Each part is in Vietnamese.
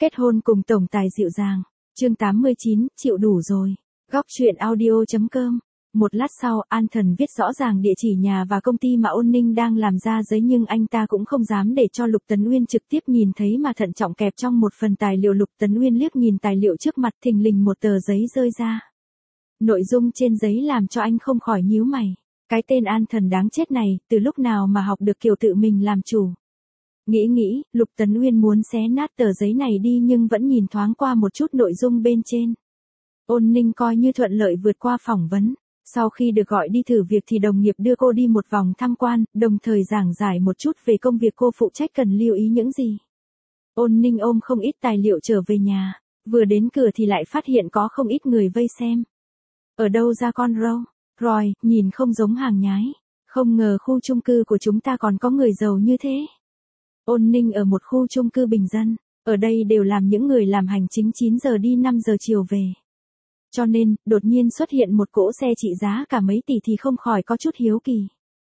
Kết hôn cùng tổng tài dịu dàng. Chương 89, chịu đủ rồi. Góc truyện audio.com. Một lát sau, An Thần viết rõ ràng địa chỉ nhà và công ty mà Ôn Ninh đang làm ra giấy, nhưng anh ta cũng không dám để cho Lục Tấn Uyên trực tiếp nhìn thấy mà thận trọng kẹp trong một phần tài liệu. Lục Tấn Uyên liếc nhìn tài liệu trước mặt, thình lình một tờ giấy rơi ra. Nội dung trên giấy làm cho anh không khỏi nhíu mày. Cái tên An Thần đáng chết này, từ lúc nào mà học được kiểu tự mình làm chủ. Nghĩ, Lục Tấn Uyên muốn xé nát tờ giấy này đi nhưng vẫn nhìn thoáng qua một chút nội dung bên trên. Ôn Ninh coi như thuận lợi vượt qua phỏng vấn. Sau khi được gọi đi thử việc thì đồng nghiệp đưa cô đi một vòng tham quan, đồng thời giảng giải một chút về công việc cô phụ trách cần lưu ý những gì. Ôn Ninh ôm không ít tài liệu trở về nhà, vừa đến cửa thì lại phát hiện có không ít người vây xem. Ở đâu ra con râu? Rồi, nhìn không giống hàng nhái. Không ngờ khu chung cư của chúng ta còn có người giàu như thế. Ôn Ninh ở một khu chung cư bình dân, ở đây đều làm những người làm hành chính 9 giờ đi 5 giờ chiều về. Cho nên, đột nhiên xuất hiện một cỗ xe trị giá cả mấy tỷ thì không khỏi có chút hiếu kỳ.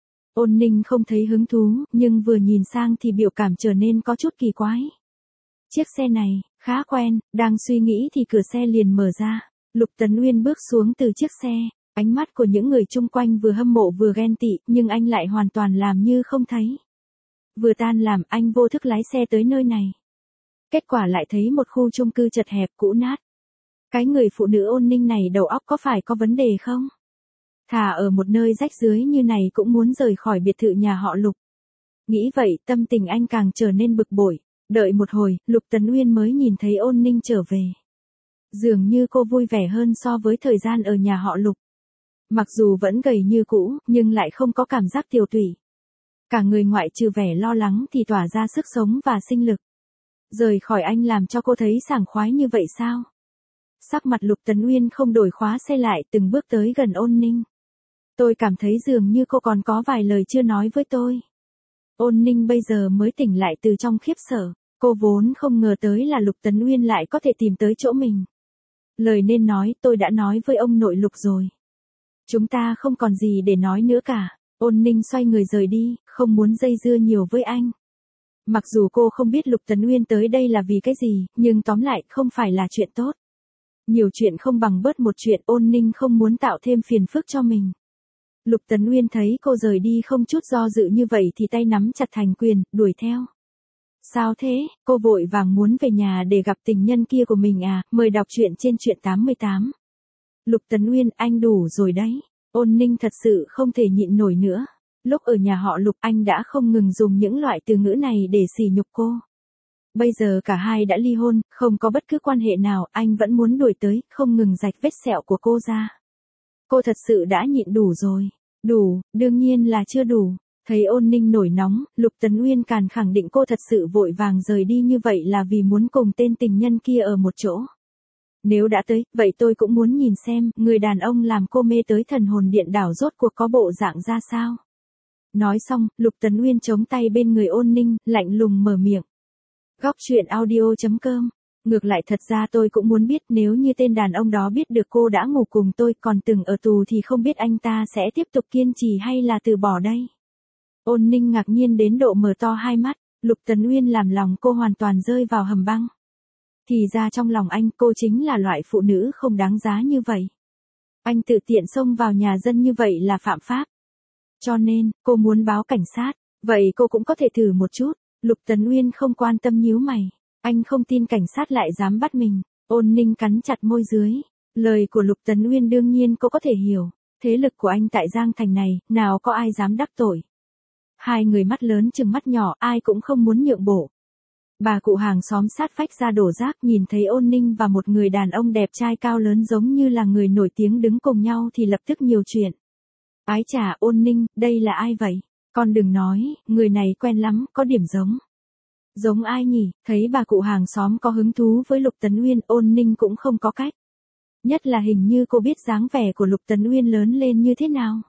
Ôn Ninh không thấy hứng thú, nhưng vừa nhìn sang thì biểu cảm trở nên có chút kỳ quái. Chiếc xe này, khá quen, đang suy nghĩ thì cửa xe liền mở ra. Lục Tấn Uyên bước xuống từ chiếc xe, ánh mắt của những người chung quanh vừa hâm mộ vừa ghen tị, nhưng anh lại hoàn toàn làm như không thấy. Vừa tan làm, anh vô thức lái xe tới nơi này. Kết quả lại thấy một khu chung cư chật hẹp cũ nát. Cái người phụ nữ Ôn Ninh này đầu óc có phải có vấn đề không? Thà ở một nơi rách rưới như này cũng muốn rời khỏi biệt thự nhà họ Lục. Nghĩ vậy, tâm tình anh càng trở nên bực bội. Đợi một hồi, Lục Tấn Uyên mới nhìn thấy Ôn Ninh trở về. Dường như cô vui vẻ hơn so với thời gian ở nhà họ Lục. Mặc dù vẫn gầy như cũ, nhưng lại không có cảm giác tiều tụy. Cả người ngoại trừ vẻ lo lắng thì tỏa ra sức sống và sinh lực. Rời khỏi anh làm cho cô thấy sảng khoái như vậy sao? Sắc mặt Lục Tấn Uyên không đổi, khóa xe lại, từng bước tới gần Ôn Ninh. Tôi cảm thấy dường như cô còn có vài lời chưa nói với tôi. Ôn Ninh bây giờ mới tỉnh lại từ trong khiếp sợ. Cô vốn không ngờ tới là Lục Tấn Uyên lại có thể tìm tới chỗ mình. Lời nên nói tôi đã nói với ông nội Lục rồi. Chúng ta không còn gì để nói nữa cả. Ôn Ninh xoay người rời đi, không muốn dây dưa nhiều với anh. Mặc dù cô không biết Lục Tấn Uyên tới đây là vì cái gì, nhưng tóm lại không phải là chuyện tốt. Nhiều chuyện không bằng bớt một chuyện, Ôn Ninh không muốn tạo thêm phiền phức cho mình. Lục Tấn Uyên thấy cô rời đi không chút do dự như vậy thì tay nắm chặt thành quyền, đuổi theo. Sao thế, cô vội vàng muốn về nhà để gặp tình nhân kia của mình à? Mời đọc truyện trên truyện 88. Lục Tấn Uyên, anh đủ rồi đấy. Ôn Ninh thật sự không thể nhịn nổi nữa. Lúc ở nhà họ Lục anh đã không ngừng dùng những loại từ ngữ này để sỉ nhục cô. Bây giờ cả hai đã ly hôn, không có bất cứ quan hệ nào, anh vẫn muốn đuổi tới, không ngừng rạch vết sẹo của cô ra. Cô thật sự đã nhịn đủ rồi. Đủ, đương nhiên là chưa đủ. Thấy Ôn Ninh nổi nóng, Lục Tấn Uyên càng khẳng định cô thật sự vội vàng rời đi như vậy là vì muốn cùng tên tình nhân kia ở một chỗ. Nếu đã tới, vậy tôi cũng muốn nhìn xem, người đàn ông làm cô mê tới thần hồn điện đảo rốt cuộc có bộ dạng ra sao. Nói xong, Lục Tấn Uyên chống tay bên người Ôn Ninh, lạnh lùng mở miệng. Góc truyện audio.com. Ngược lại thật ra tôi cũng muốn biết, nếu như tên đàn ông đó biết được cô đã ngủ cùng tôi còn từng ở tù thì không biết anh ta sẽ tiếp tục kiên trì hay là từ bỏ đây. Ôn Ninh ngạc nhiên đến độ mở to hai mắt, Lục Tấn Uyên làm lòng cô hoàn toàn rơi vào hầm băng. Thì ra trong lòng anh cô chính là loại phụ nữ không đáng giá như vậy. Anh tự tiện xông vào nhà dân như vậy là phạm pháp. Cho nên, cô muốn báo cảnh sát, vậy cô cũng có thể thử một chút. Lục Tấn Uyên không quan tâm nhíu mày. Anh không tin cảnh sát lại dám bắt mình. Ôn Ninh cắn chặt môi dưới. Lời của Lục Tấn Uyên đương nhiên cô có thể hiểu. Thế lực của anh tại Giang Thành này, nào có ai dám đắc tội. Hai người mắt lớn chừng mắt nhỏ, ai cũng không muốn nhượng bộ. Bà cụ hàng xóm sát vách ra đổ rác nhìn thấy Ôn Ninh và một người đàn ông đẹp trai cao lớn giống như là người nổi tiếng đứng cùng nhau thì lập tức nhiều chuyện. Ái chà, Ôn Ninh, đây là ai vậy? Con đừng nói, người này quen lắm, có điểm giống. Giống ai nhỉ? Thấy bà cụ hàng xóm có hứng thú với Lục Tấn Uyên, Ôn Ninh cũng không có cách. Nhất là hình như cô biết dáng vẻ của Lục Tấn Uyên lớn lên như thế nào.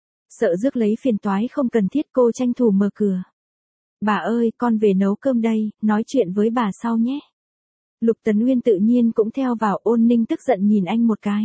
Sợ rước lấy phiền toái không cần thiết, cô tranh thủ mở cửa. Bà ơi, con về nấu cơm đây, nói chuyện với bà sau nhé. Lục Tấn Uyên tự nhiên cũng theo vào. Ôn Ninh tức giận nhìn anh một cái.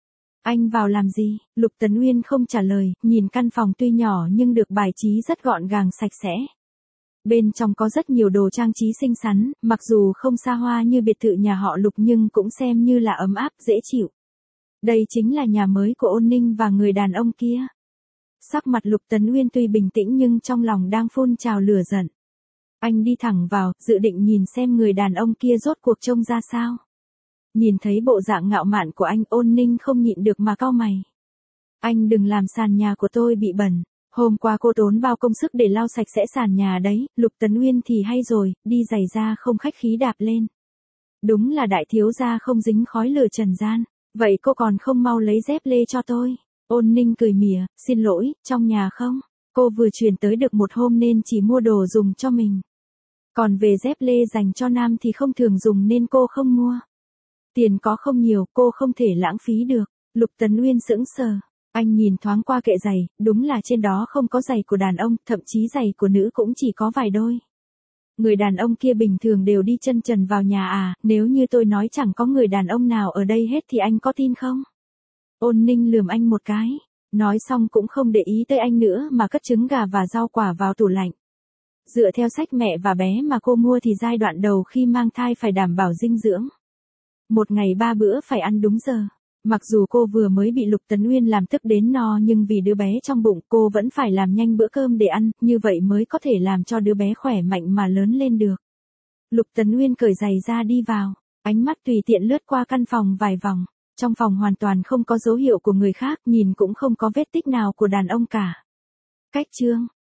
Anh vào làm gì? Lục Tấn Uyên không trả lời, nhìn căn phòng tuy nhỏ nhưng được bài trí rất gọn gàng sạch sẽ. Bên trong có rất nhiều đồ trang trí xinh xắn, mặc dù không xa hoa như biệt thự nhà họ Lục nhưng cũng xem như là ấm áp, dễ chịu. Đây chính là nhà mới của Ôn Ninh và người đàn ông kia. Sắc mặt Lục Tấn Uyên tuy bình tĩnh nhưng trong lòng đang phun trào lửa giận. Anh đi thẳng vào, dự định nhìn xem người đàn ông kia rốt cuộc trông ra sao. Nhìn thấy bộ dạng ngạo mạn của anh, Ôn Ninh không nhịn được mà cau mày. Anh đừng làm sàn nhà của tôi bị bẩn. Hôm qua cô tốn bao công sức để lau sạch sẽ sàn nhà đấy, Lục Tấn Uyên thì hay rồi, đi giày da không khách khí đạp lên. Đúng là đại thiếu gia không dính khói lửa trần gian. Vậy cô còn không mau lấy dép lê cho tôi. Ôn Ninh cười mỉa, xin lỗi, trong nhà không? Cô vừa chuyển tới được một hôm nên chỉ mua đồ dùng cho mình. Còn về dép lê dành cho nam thì không thường dùng nên cô không mua. Tiền có không nhiều, cô không thể lãng phí được. Lục Tấn Uyên sững sờ. Anh nhìn thoáng qua kệ giày, đúng là trên đó không có giày của đàn ông, thậm chí giày của nữ cũng chỉ có vài đôi. Người đàn ông kia bình thường đều đi chân trần vào nhà à, nếu như tôi nói chẳng có người đàn ông nào ở đây hết thì anh có tin không? Ôn Ninh lườm anh một cái, nói xong cũng không để ý tới anh nữa mà cất trứng gà và rau quả vào tủ lạnh. Dựa theo sách mẹ và bé mà cô mua thì giai đoạn đầu khi mang thai phải đảm bảo dinh dưỡng. Một ngày 3 bữa phải ăn đúng giờ. Mặc dù cô vừa mới bị Lục Tấn Uyên làm tức đến no nhưng vì đứa bé trong bụng cô vẫn phải làm nhanh bữa cơm để ăn, như vậy mới có thể làm cho đứa bé khỏe mạnh mà lớn lên được. Lục Tấn Uyên cởi giày ra đi vào, ánh mắt tùy tiện lướt qua căn phòng vài vòng. Trong phòng hoàn toàn không có dấu hiệu của người khác, nhìn cũng không có vết tích nào của đàn ông cả. Cách chương